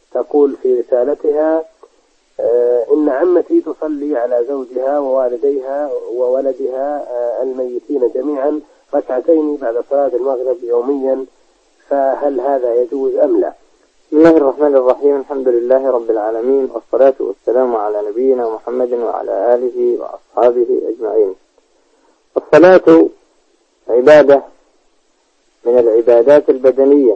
تقول في رسالتها: إن عمتي تصلي على زوجها ووالديها وولدها الميتين جميعا ركعتين بعد صلاة المغرب يوميا، فهل هذا يجوز أم لا؟ بسم الله الرحمن الرحيم. الحمد لله رب العالمين، والصلاة والسلام على نبينا محمد وعلى آله وأصحابه أجمعين. الصلاة عبادة من العبادات البدنية،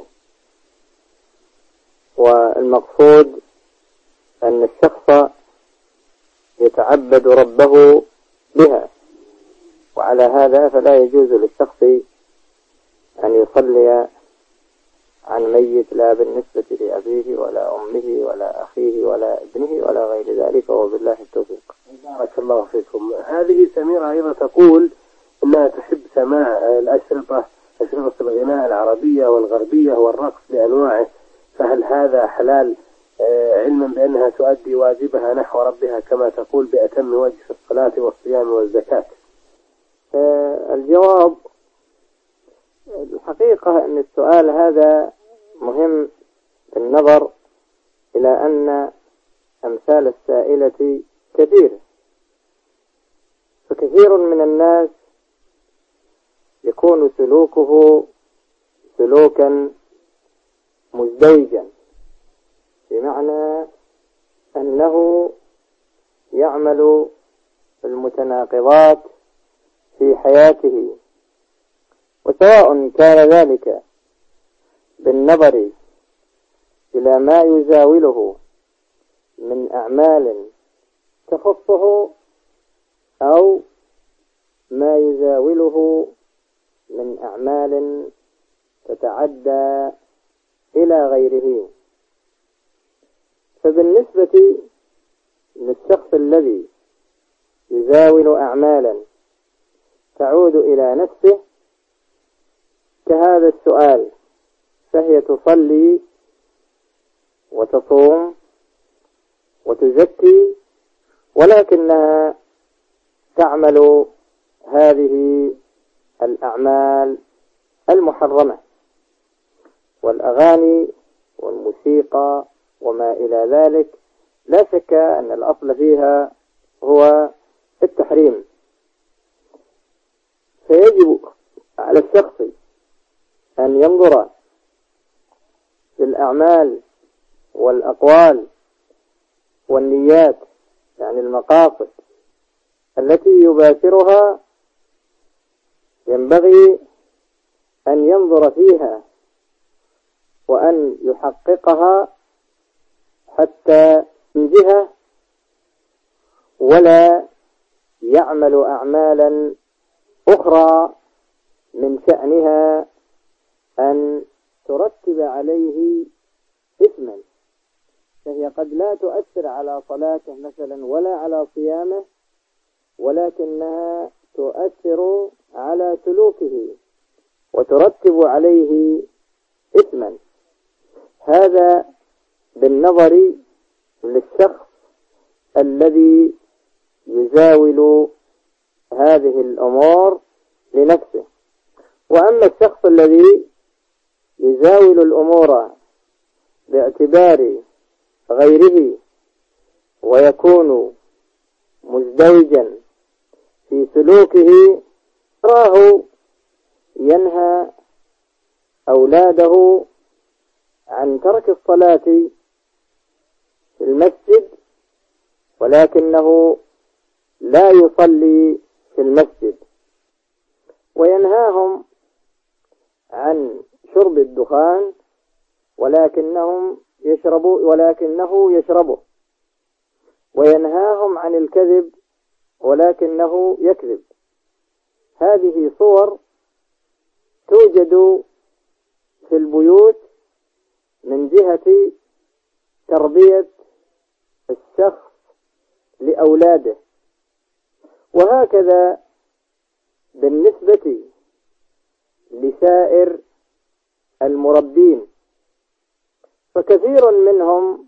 والمقصود أن الشخص يتعبد ربه بها، وعلى هذا فلا يجوز للشخص أن يصلي عن ميت، لا بالنسبة لأبيه ولا أمه ولا أخيه ولا ابنه ولا غير ذلك، وبالله التوفيق. بارك الله فيكم. هذه سميرة أيضا تقول أنها تحب سماع أشرطة الغناء العربية والغربية والرقص بأنواعه، فهل هذا حلال علما بأنها تؤدي واجبها نحو ربها كما تقول بأتم وجه في الصلاة والصيام والزكاة؟ الجواب: الحقيقة أن السؤال هذا مهم بالنظر إلى أن أمثال السائلة كثيرة، فكثير من الناس يكون سلوكه سلوكا مزدوجا، بمعنى أنه يعمل المتناقضات في حياته، وسواء كان ذلك بالنظر إلى ما يزاوله من أعمال تخصه أو ما يزاوله من أعمال تتعدى إلى غيره. فبالنسبة للشخص الذي يزاول أعمالا تعود إلى نفسه كهذا السؤال، فهي تصلي وتصوم وتزكي، ولكنها تعمل هذه الأعمال المحرمة، والأغاني والموسيقى وما إلى ذلك لا شك أن الأصل فيها هو التحريم. فيجب على الشخص أن ينظر في الأعمال والأقوال والنيات، يعني المقاصد التي يباشرها، ينبغي أن ينظر فيها وأن يحققها حتى ينجها، ولا يعمل أعمالا أخرى من شأنها أن ترتب عليه إثما، فهي قد لا تؤثر على صلاته مثلا ولا على صيامه، ولكنها تؤثر على سلوكه وترتب عليه إثما. هذا بالنظر للشخص الذي يزاول هذه الأمور لنفسه. وأما الشخص الذي يزاول الأمور باعتبار غيره ويكون مزدوجا في سلوكه، تراه ينهى أولاده عن ترك الصلاة في المسجد، ولكنه لا يصلي في المسجد، وينهاهم عن شرب الدخان ولكنه يشربه، وينهاهم عن الكذب ولكنه يكذب. هذه صور توجد في البيوت من جهة تربية الشخص لأولاده، وهكذا بالنسبة لسائر المربين، فكثير منهم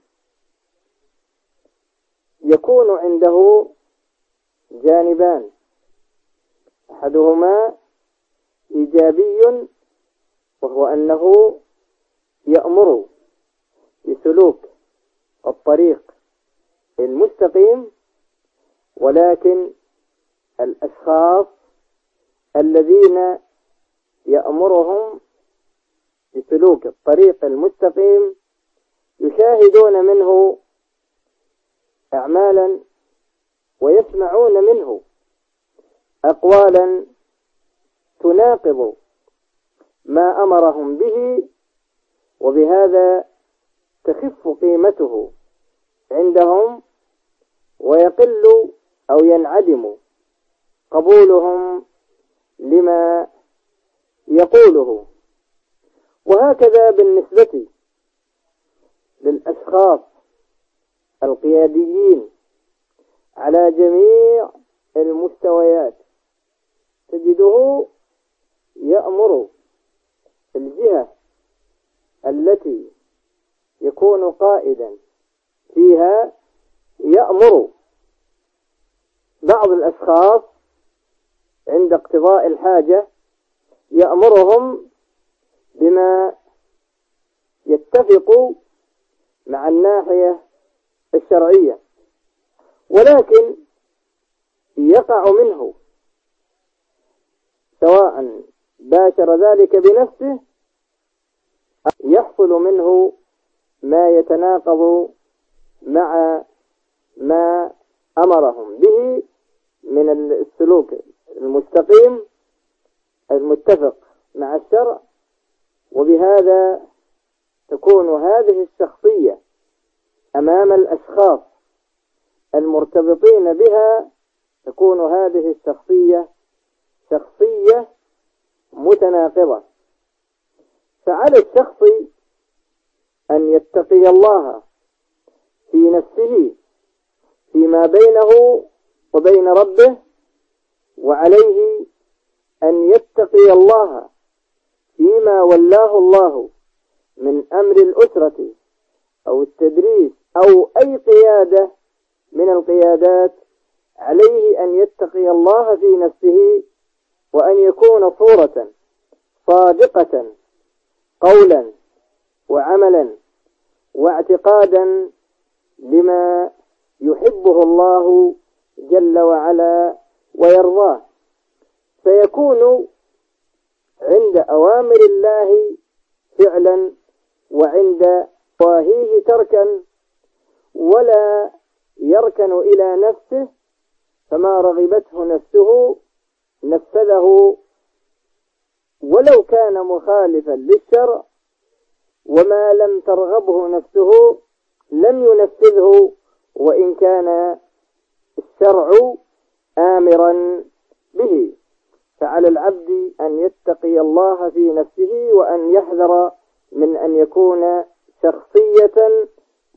يكون عنده جانبان: أحدهما إيجابي، وهو أنه يأمر بسلوك الطريق المستقيم، ولكن الأشخاص الذين يأمرهم بسلوك الطريق المستقيم يشاهدون منه أعمالا ويسمعون منه أقوالا تناقض ما أمرهم به، وبهذا تخف قيمته عندهم ويقل أو ينعدم قبولهم لما يقوله. وهكذا بالنسبة للأشخاص القياديين على جميع المستويات، تجده يأمر الجهة التي يكون قائدا فيها، يأمر بعض الأشخاص عند اقتضاء الحاجة يأمرهم بما يتفق مع الناحية الشرعية، ولكن يقع منه سواء باشر ذلك بنفسه يحصل منه ما يتناقض مع ما أمرهم به من السلوك المستقيم المتفق مع الشرع، وبهذا تكون هذه الشخصية أمام الأشخاص المرتبطين بها، تكون هذه الشخصية شخصية متناقضة. فعلى الشخص أن يتقي الله في نفسه فيما بينه وبين ربه، وعليه أن يتقي الله فيما ولاه الله من أمر الأسرة أو التدريس أو أي قيادة من القيادات. عليه أن يتقي الله في نفسه وأن يكون صورة صادقة قولا وعملا واعتقادا لما يحبه الله جل وعلا ويرضاه، فيكون عند أوامر الله فعلا وعند نواهيه تركا، ولا يركن إلى نفسه، فما رغبته نفسه نفذه ولو كان مخالفا للشرع، وما لم ترغبه نفسه لم ينفذه وإن كان الشرع آمرا به. فعلى العبد أن يتقي الله في نفسه وأن يحذر من أن يكون شخصية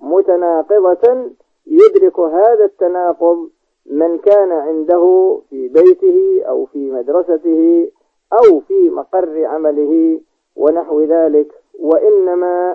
متناقضة يدرك هذا التناقض من كان عنده في بيته أو في مدرسته أو في مقر عمله ونحو ذلك. وإنما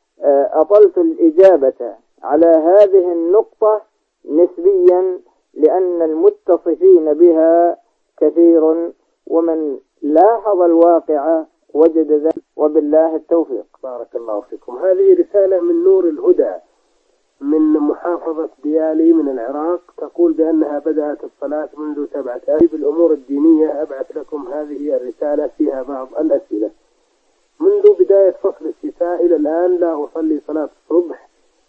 أطلت الإجابة على هذه النقطة نسبيا لأن المتصفين بها كثير، ومن لاحظ الواقع وجد ذلك، وبالله التوفيق. بارك الله فيكم. هذه رسالة من نور الهدى من محافظة ديالي من العراق، تقول بأنها بدأت الصلاة منذ 7 أيام بالأمور الدينية. أبعث لكم هذه الرسالة فيها بعض الأسئلة. منذ بداية فصل الشتاء إلى الآن لا أصلي صلاة الصبح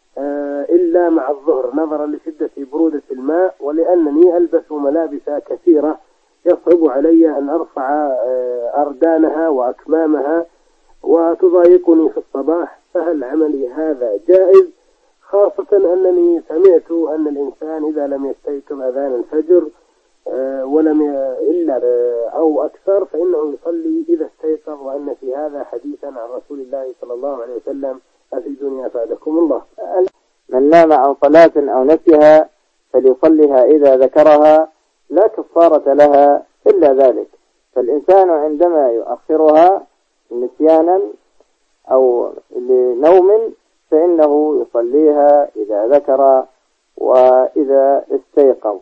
إلا مع الظهر نظرا لشدة برودة الماء، ولأنني ألبس ملابس كثيرة يصعب علي أن أرفع أردانها وأكمامها وتضايقني في الصباح، فهل عملي هذا جائز؟ خاصة أنني سمعت أن الإنسان إذا لم يستيقظ أذان الفجر ولم إلا أو أكثر فإنه يصلي إذا استيقظ، وأن في هذا حديثا عن رسول الله صلى الله عليه وسلم. أفيدوني أفادكم الله. من نام عن صلاة أو نسيها فليصلها إذا ذكرها، لا كفارة لها إلا ذلك. فالإنسان عندما يؤخرها نسيانا أو لنوم فإنه يصليها إذا ذكر وإذا استيقظ.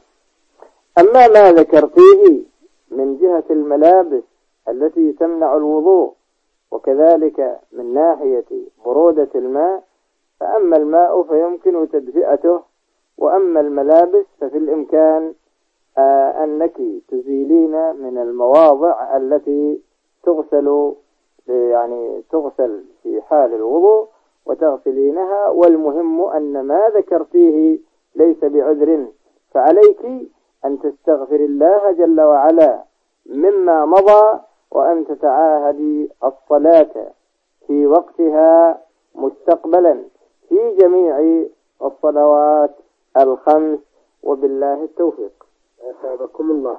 أما ما ذكرتيه من جهة الملابس التي تمنع الوضوء وكذلك من ناحية برودة الماء، فأما الماء فيمكن تدفئته، وأما الملابس ففي الإمكان أنك تزيلين من المواضع التي تغسل في حال الوضوء وتغسلينها، والمهم أن ما ذكرتيه ليس بعذر، فعليك أن تستغفر الله جل وعلا مما مضى، وأن تتعاهدي الصلاة في وقتها مستقبلا في جميع الصلوات الخمس، وبالله التوفيق. أثابكم الله.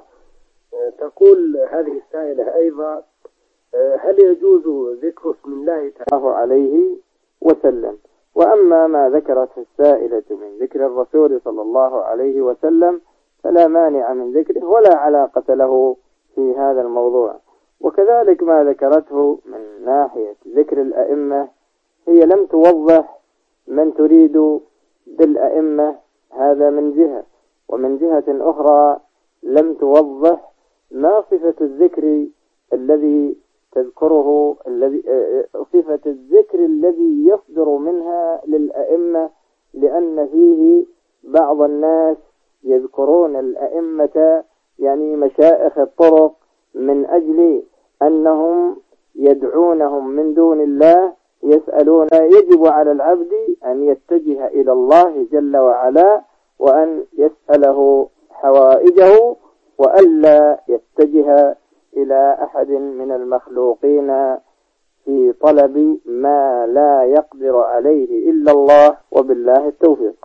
تقول هذه السائلة أيضا: هل يجوز ذكر اسم الله تعالى عليه وسلم؟ وأما ما ذكرته السائلة من ذكر الرسول صلى الله عليه وسلم فلا مانع من ذكره ولا علاقة له في هذا الموضوع. وكذلك ما ذكرته من ناحية ذكر الأئمة، هي لم توضح من تريد بالأئمة، هذا من جهة، ومن جهة أخرى لم توضح ما صفة الذكر الذي تذكره، صفة الذكر الذي يصدر منها للأئمة، لأن فيه بعض الناس يذكرون الأئمة يعني مشائخ الطرق من أجل أنهم يدعونهم من دون الله، يسألون. يجب على العبد أن يتجه إلى الله جل وعلا وأن يسأله حوائجه، وألا يتجه إلى أحد من المخلوقين في طلب ما لا يقدر عليه إلا الله، وبالله التوفيق.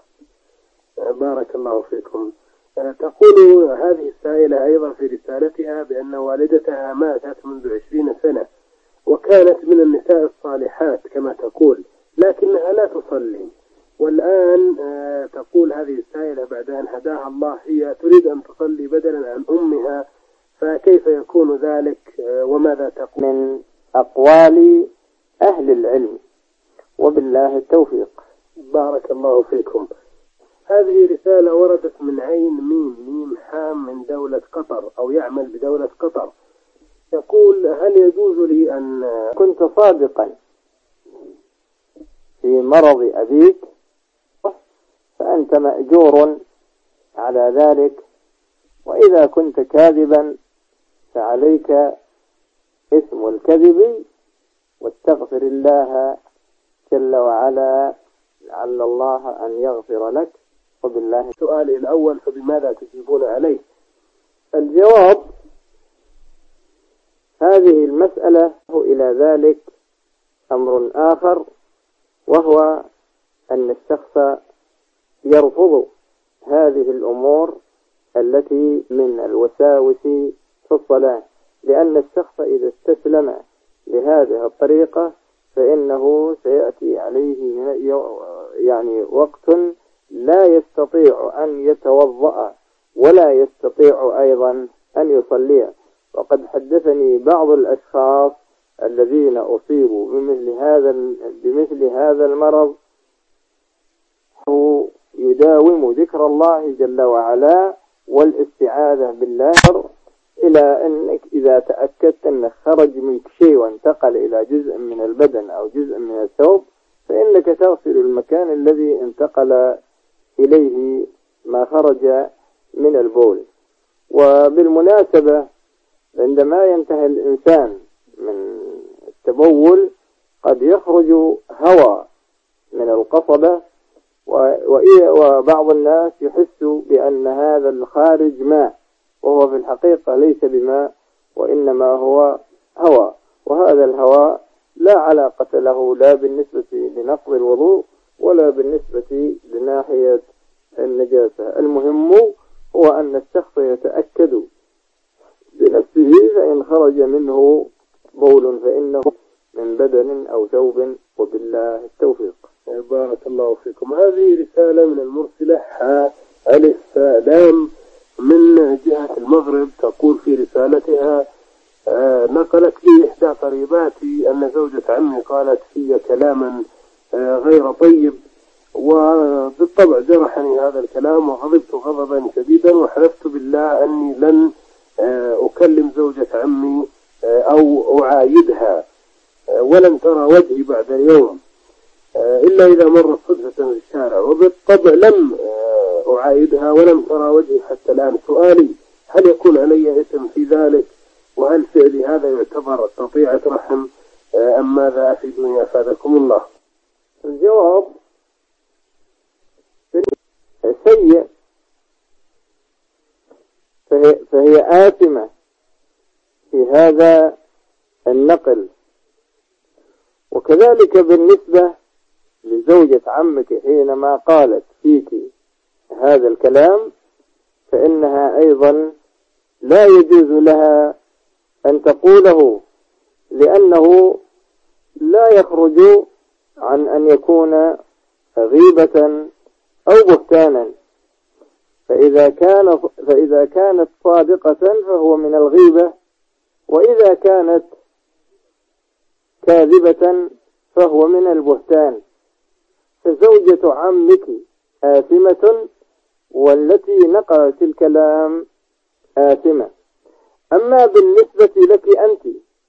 بارك الله فيكم. تقول هذه السائلة أيضا في رسالتها بأن والدتها ماتت منذ 20 سنة، وكانت من النساء الصالحات كما تقول، لكنها لا تصلي، والآن تقول هذه السائلة بعد أن هداها الله هي تريد أن تصلي بدلا عن أمها، فكيف يكون ذلك وماذا تقول؟ من أقوال أهل العلم، وبالله التوفيق. بارك الله فيكم. هذه رسالة وردت من عين ميم حام من دولة قطر، أو يعمل بدولة قطر. يقول: هل يجوز لي أن كنت صادقا في مرض أبيك فأنت مأجور على ذلك، وإذا كنت كاذبا فعليك اسم الكذب، واستغفر الله جل وعلا لعل الله أن يغفر لك، وبالله. سؤالي الأول فبماذا تجيبون عليه؟ الجواب: هذه المسألة إلى ذلك أمر آخر، وهو أن الشخص يرفض هذه الأمور التي من الوساوس في الصلاة، لأن الشخص إذا استسلم لهذه الطريقة فإنه سيأتي عليه يعني وقت لا يستطيع أن يتوضأ ولا يستطيع أيضا أن يصلي. وقد حدثني بعض الأشخاص الذين أصيبوا بمثل هذا المرض، هو يداوم ذكر الله جل وعلا والاستعاذة بالله، إلى أنك إذا تأكدت أنك خرج منك شيء وانتقل إلى جزء من البدن أو جزء من الثوب، فإنك تغسل المكان الذي انتقل إليه ما خرج من البول. وبالمناسبة عندما ينتهي الإنسان من التبول قد يخرج هواء من القصبة، وبعض الناس يحس بأن هذا الخارج ماء، وهو في الحقيقة ليس بماء وإنما هو هواء، وهذا الهواء لا علاقة له لا بالنسبة لنقض الوضوء ولا بالنسبة لناحية النجاسة. المهم هو أن الشخص يتأكد بنفسه، فإن خرج منه بول فإنه من بدن أو ثوب، وبالله التوفيق. بارك الله فيكم. هذه رسالة من المرسلة ألف لام من جهة المغرب، تقول في رسالتها: نقلت لي إحدى قريباتي أن زوجة عمي قالت في كلاما غير طيب، وبالطبع جرحني هذا الكلام وغضبت غضبا شديدا، وحلفت بالله أني لن أكلم زوجة عمي أو أعايدها، ولن ترى وجهي بعد اليوم. إلا إذا مرت صدفة في الشارع، وبالطبع لم أعايدها ولم ترى وجهي حتى الآن. سؤالي: هل يكون علي إثم في ذلك؟ وهل فعلي هذا يعتبر قطيعة رحم أم ماذا أفيدوني أفادكم الله؟ الجواب سيء، فهي آثمة في هذا النقل. وكذلك بالنسبة لزوجة عمك حينما قالت فيك هذا الكلام، فإنها أيضا لا يجوز لها أن تقوله، لأنه لا يخرج عن أن يكون غيبة أو بهتانا. فإذا كانت صادقة فهو من الغيبة، وإذا كانت كاذبة فهو من البهتان. فزوجة عمك آثمة، والتي نقلت الكلام آثمة. أما بالنسبة لك أنت،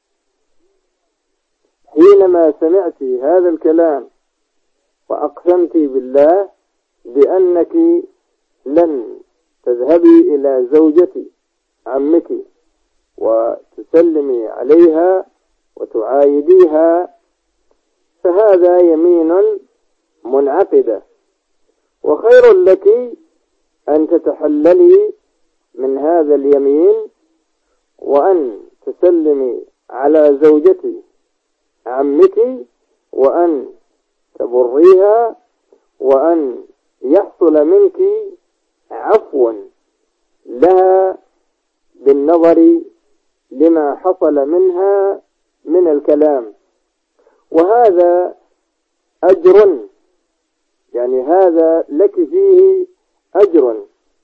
حينما سمعت هذا الكلام وأقسمت بالله بأنك لن تذهبي إلى زوجة عمك وتسلمي عليها وتعايديها، فهذا يمين منعقدة، وخير لك أن تتحللي من هذا اليمين وأن تسلمي على زوجة عمك، وأن تبريها، وأن يحصل منك عفو لها بالنظر لما حصل منها من الكلام. وهذا أجر، يعني هذا لك فيه أجر.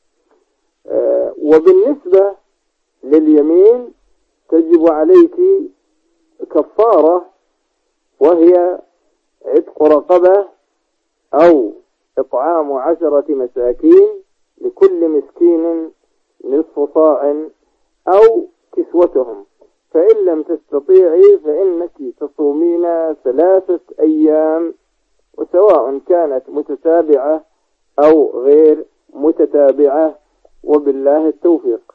وبالنسبة لليمين تجب عليك كفارة، وهي عتق رقبة أو إطعام 10 مساكين، لكل مسكين نصف صاع أو كسوتهم. فإن لم تستطيعي فإنك تصومين 3 أيام، وسواء كانت متتابعة أو غير متتابعة، وبالله التوفيق.